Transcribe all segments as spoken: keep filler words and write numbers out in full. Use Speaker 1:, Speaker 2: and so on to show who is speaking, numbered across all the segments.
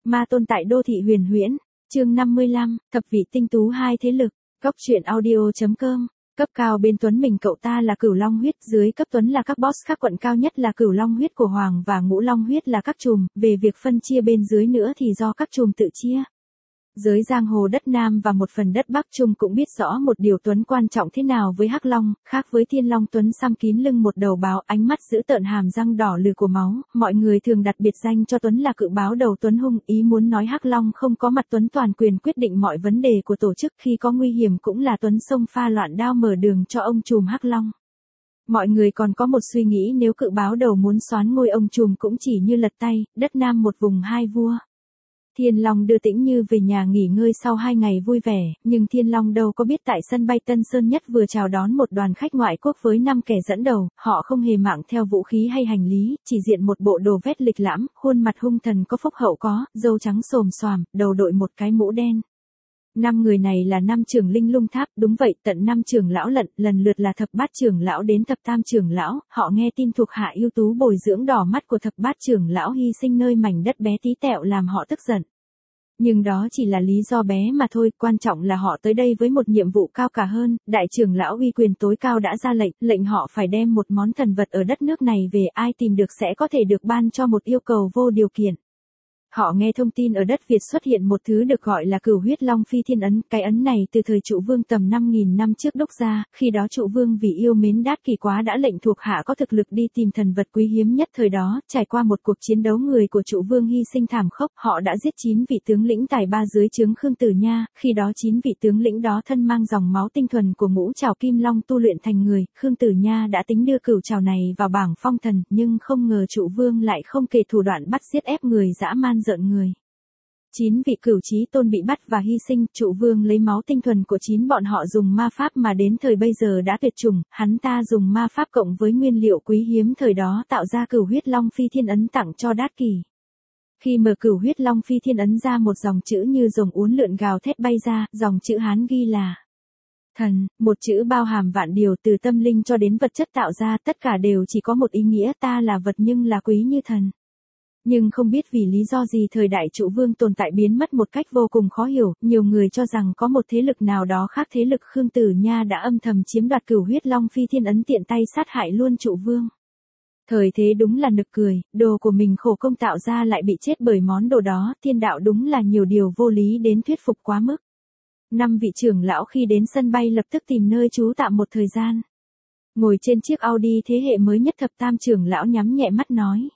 Speaker 1: Ma tôn tại đô thị huyền huyễn, chương năm mươi lăm, thập vị tinh tú hai thế lực, góc truyện audio.com. Cấp cao bên Tuấn mình cậu ta là Cửu Long huyết, dưới cấp Tuấn là các boss các quận cao nhất là Cửu Long huyết của Hoàng và Ngũ Long huyết là các chùm, về việc phân chia bên dưới nữa thì do các chùm tự chia. Giới giang hồ đất Nam và một phần đất Bắc Trung cũng biết rõ một điều Tuấn quan trọng thế nào với Hắc Long, khác với Thiên Long Tuấn xăm kín lưng một đầu báo, ánh mắt dữ tợn, hàm răng đỏ lừ của máu, mọi người thường đặt biệt danh cho Tuấn là Cự Báo đầu Tuấn hung, ý muốn nói Hắc Long không có mặt Tuấn toàn quyền quyết định mọi vấn đề của tổ chức, khi có nguy hiểm cũng là Tuấn xông pha loạn đao mở đường cho ông trùm Hắc Long. Mọi người còn có một suy nghĩ, nếu Cự Báo đầu muốn soán ngôi ông trùm cũng chỉ như lật tay, đất Nam một vùng hai vua. Thiên Long đưa Tĩnh Như về nhà nghỉ ngơi sau hai ngày vui vẻ, nhưng Thiên Long đâu có biết tại sân bay Tân Sơn Nhất vừa chào đón một đoàn khách ngoại quốc với năm kẻ dẫn đầu, họ không hề mang theo vũ khí hay hành lý, chỉ diện một bộ đồ vest lịch lãm, khuôn mặt hung thần có phúc hậu có, râu trắng xồm xoàm, đầu đội một cái mũ đen. Năm người này là năm trưởng linh lung tháp, đúng vậy, tận năm trưởng lão lận, lần lượt là thập bát trưởng lão đến thập tam trưởng lão, họ nghe tin thuộc hạ ưu tú bồi dưỡng đỏ mắt của thập bát trưởng lão hy sinh nơi mảnh đất bé tí tẹo làm họ tức giận. Nhưng đó chỉ là lý do bé mà thôi, quan trọng là họ tới đây với một nhiệm vụ cao cả hơn, đại trưởng lão uy quyền tối cao đã ra lệnh, lệnh họ phải đem một món thần vật ở đất nước này về, ai tìm được sẽ có thể được ban cho một yêu cầu vô điều kiện. Họ nghe thông tin ở đất Việt xuất hiện một thứ được gọi là Cửu Huyết Long Phi Thiên Ấn, cái ấn này từ thời Trụ Vương tầm năm nghìn năm trước đúc ra, khi đó Trụ Vương vì yêu mến Đát Kỷ quá đã lệnh thuộc hạ có thực lực đi tìm thần vật quý hiếm nhất thời đó, trải qua một cuộc chiến đấu người của Trụ Vương hy sinh thảm khốc, họ đã giết chín vị tướng lĩnh tài ba dưới trướng Khương Tử Nha, khi đó chín vị tướng lĩnh đó thân mang dòng máu tinh thuần của Ngũ Trảo Kim Long tu luyện thành người, Khương Tử Nha đã tính đưa cửu trảo này vào bảng phong thần, nhưng không ngờ Trụ Vương lại không kể thủ đoạn bắt giết ép người dã man rợn người. Chín vị cửu chí tôn bị bắt và hy sinh, Trụ Vương lấy máu tinh thuần của chín bọn họ dùng ma pháp mà đến thời bây giờ đã tuyệt chủng, hắn ta dùng ma pháp cộng với nguyên liệu quý hiếm thời đó tạo ra Cửu Huyết Long Phi Thiên Ấn tặng cho Đát Kỷ. Khi mở Cửu Huyết Long Phi Thiên Ấn ra, một dòng chữ như rồng uốn lượn gào thét bay ra, dòng chữ Hán ghi là thần, một chữ bao hàm vạn điều, từ tâm linh cho đến vật chất tạo ra, tất cả đều chỉ có một ý nghĩa, ta là vật nhưng là quý như thần. Nhưng không biết vì lý do gì thời đại Trụ Vương tồn tại biến mất một cách vô cùng khó hiểu, nhiều người cho rằng có một thế lực nào đó khác thế lực Khương Tử Nha đã âm thầm chiếm đoạt Cửu Huyết Long Phi Thiên Ấn, tiện tay sát hại luôn Trụ Vương. Thời thế đúng là nực cười, đồ của mình khổ công tạo ra lại bị chết bởi món đồ đó, thiên đạo đúng là nhiều điều vô lý đến thuyết phục quá mức. Năm vị trưởng lão khi đến sân bay lập tức tìm nơi trú tạm một thời gian. Ngồi trên chiếc Audi thế hệ mới nhất, thập tam trưởng lão nhắm nhẹ mắt nói.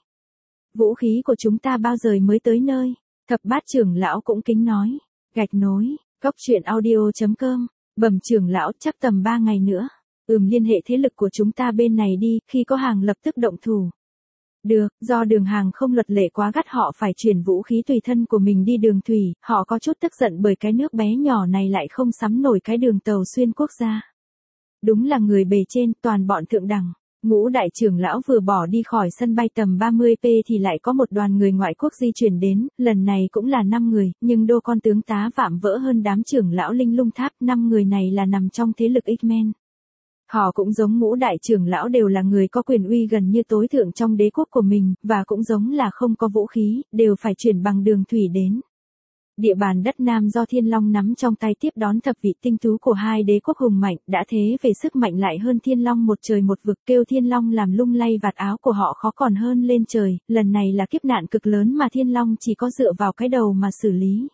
Speaker 1: Vũ khí của chúng ta bao giờ mới tới nơi? Thập bát trưởng lão cũng kính nói. Gạch nối, góc truyện audio.com, bẩm trưởng lão, chắc tầm ba ngày nữa. Ừm, liên hệ thế lực của chúng ta bên này đi, khi có hàng lập tức động thủ. Được, do đường hàng không luật lệ quá gắt họ phải chuyển vũ khí tùy thân của mình đi đường thủy, họ có chút tức giận bởi cái nước bé nhỏ này lại không sắm nổi cái đường tàu xuyên quốc gia. Đúng là người bề trên, toàn bọn thượng đẳng. Ngũ đại trưởng lão vừa bỏ đi khỏi sân bay tầm ba mươi phút thì lại có một đoàn người ngoại quốc di chuyển đến, lần này cũng là năm người, nhưng đô con tướng tá vạm vỡ hơn đám trưởng lão linh lung tháp, năm người này là nằm trong thế lực X-Men. Họ cũng giống ngũ đại trưởng lão đều là người có quyền uy gần như tối thượng trong đế quốc của mình, và cũng giống là không có vũ khí, đều phải chuyển bằng đường thủy đến. Địa bàn đất Nam do Thiên Long nắm trong tay tiếp đón thập vị tinh tú của hai đế quốc hùng mạnh, đã thế về sức mạnh lại hơn Thiên Long một trời một vực, kêu Thiên Long làm lung lay vạt áo của họ khó còn hơn lên trời, lần này là kiếp nạn cực lớn mà Thiên Long chỉ có dựa vào cái đầu mà xử lý.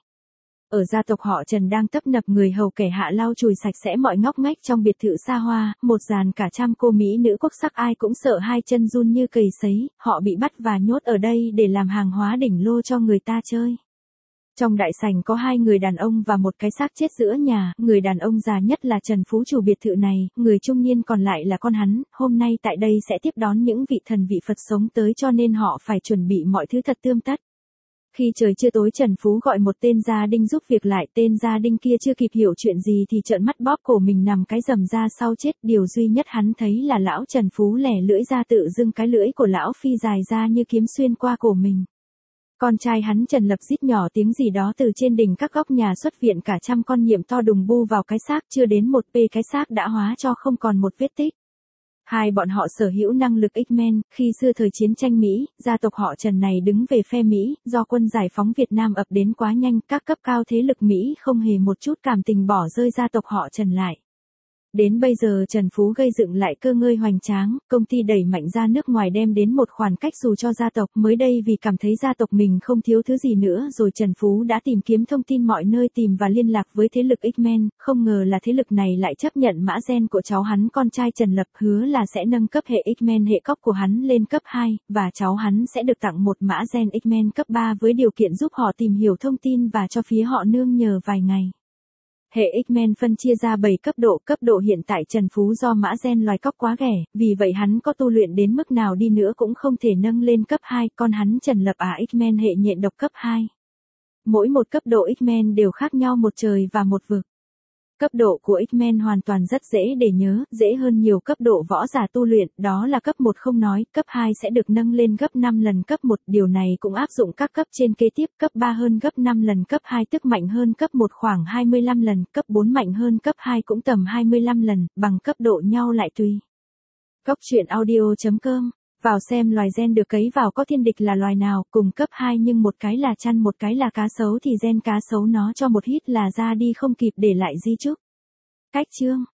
Speaker 1: Ở gia tộc họ Trần đang tấp nập người hầu kẻ hạ lau chùi sạch sẽ mọi ngóc ngách trong biệt thự xa hoa, một dàn cả trăm cô mỹ nữ quốc sắc ai cũng sợ hai chân run như cầy sấy, họ bị bắt và nhốt ở đây để làm hàng hóa đỉnh lô cho người ta chơi. Trong đại sảnh có hai người đàn ông và một cái xác chết giữa nhà, người đàn ông già nhất là Trần Phú chủ biệt thự này, người trung niên còn lại là con hắn, hôm nay tại đây sẽ tiếp đón những vị thần vị Phật sống tới cho nên họ phải chuẩn bị mọi thứ thật tươm tất. Khi trời chưa tối Trần Phú gọi một tên gia đinh giúp việc lại, tên gia đinh kia chưa kịp hiểu chuyện gì thì trợn mắt bóp cổ mình nằm cái rầm ra sau chết, điều duy nhất hắn thấy là lão Trần Phú lẻ lưỡi ra, tự dưng cái lưỡi của lão phi dài ra như kiếm xuyên qua cổ mình. Con trai hắn Trần Lập rít nhỏ tiếng gì đó từ trên đỉnh các góc nhà xuất viện, cả trăm con nhiem to đùng bu vào cái xác, chưa đến một pê cái xác đã hóa cho không còn một vết tích. Hai bọn họ sở hữu năng lực X-Men, khi xưa thời chiến tranh Mỹ, gia tộc họ Trần này đứng về phe Mỹ, do quân giải phóng Việt Nam ập đến quá nhanh, các cấp cao thế lực Mỹ không hề một chút cảm tình bỏ rơi gia tộc họ Trần lại. Đến bây giờ Trần Phú gây dựng lại cơ ngơi hoành tráng, công ty đẩy mạnh ra nước ngoài đem đến một khoản cách xù cho gia tộc, mới đây vì cảm thấy gia tộc mình không thiếu thứ gì nữa rồi Trần Phú đã tìm kiếm thông tin mọi nơi tìm và liên lạc với thế lực X-Men, không ngờ là thế lực này lại chấp nhận mã gen của cháu hắn con trai Trần Lập, hứa là sẽ nâng cấp hệ X-Men hệ cóc của hắn lên cấp hai, và cháu hắn sẽ được tặng một mã gen X-Men cấp ba với điều kiện giúp họ tìm hiểu thông tin và cho phía họ nương nhờ vài ngày. Hệ X-Men phân chia ra bảy cấp độ, cấp độ hiện tại Trần Phú do mã gen loài cóc quá ghẻ, vì vậy hắn có tu luyện đến mức nào đi nữa cũng không thể nâng lên cấp hai, còn hắn Trần Lập à X-Men hệ nhện độc cấp hai. Mỗi một cấp độ X-Men đều khác nhau một trời và một vực. Cấp độ của X-Men hoàn toàn rất dễ để nhớ, dễ hơn nhiều cấp độ võ giả tu luyện, đó là cấp một không nói, cấp hai sẽ được nâng lên gấp năm lần cấp một, điều này cũng áp dụng các cấp trên kế tiếp, cấp ba hơn gấp năm lần, cấp hai tức mạnh hơn cấp một khoảng hai mươi lăm lần, cấp bốn mạnh hơn cấp hai cũng tầm hai mươi lăm lần, bằng cấp độ nhau lại tùy. Cóc truyện audio chấm com, vào xem loài gen được cấy vào có thiên địch là loài nào, cùng cấp hai nhưng một cái là chăn một cái là cá sấu thì gen cá sấu nó cho một hít là ra đi không kịp để lại di chúc. Cách chương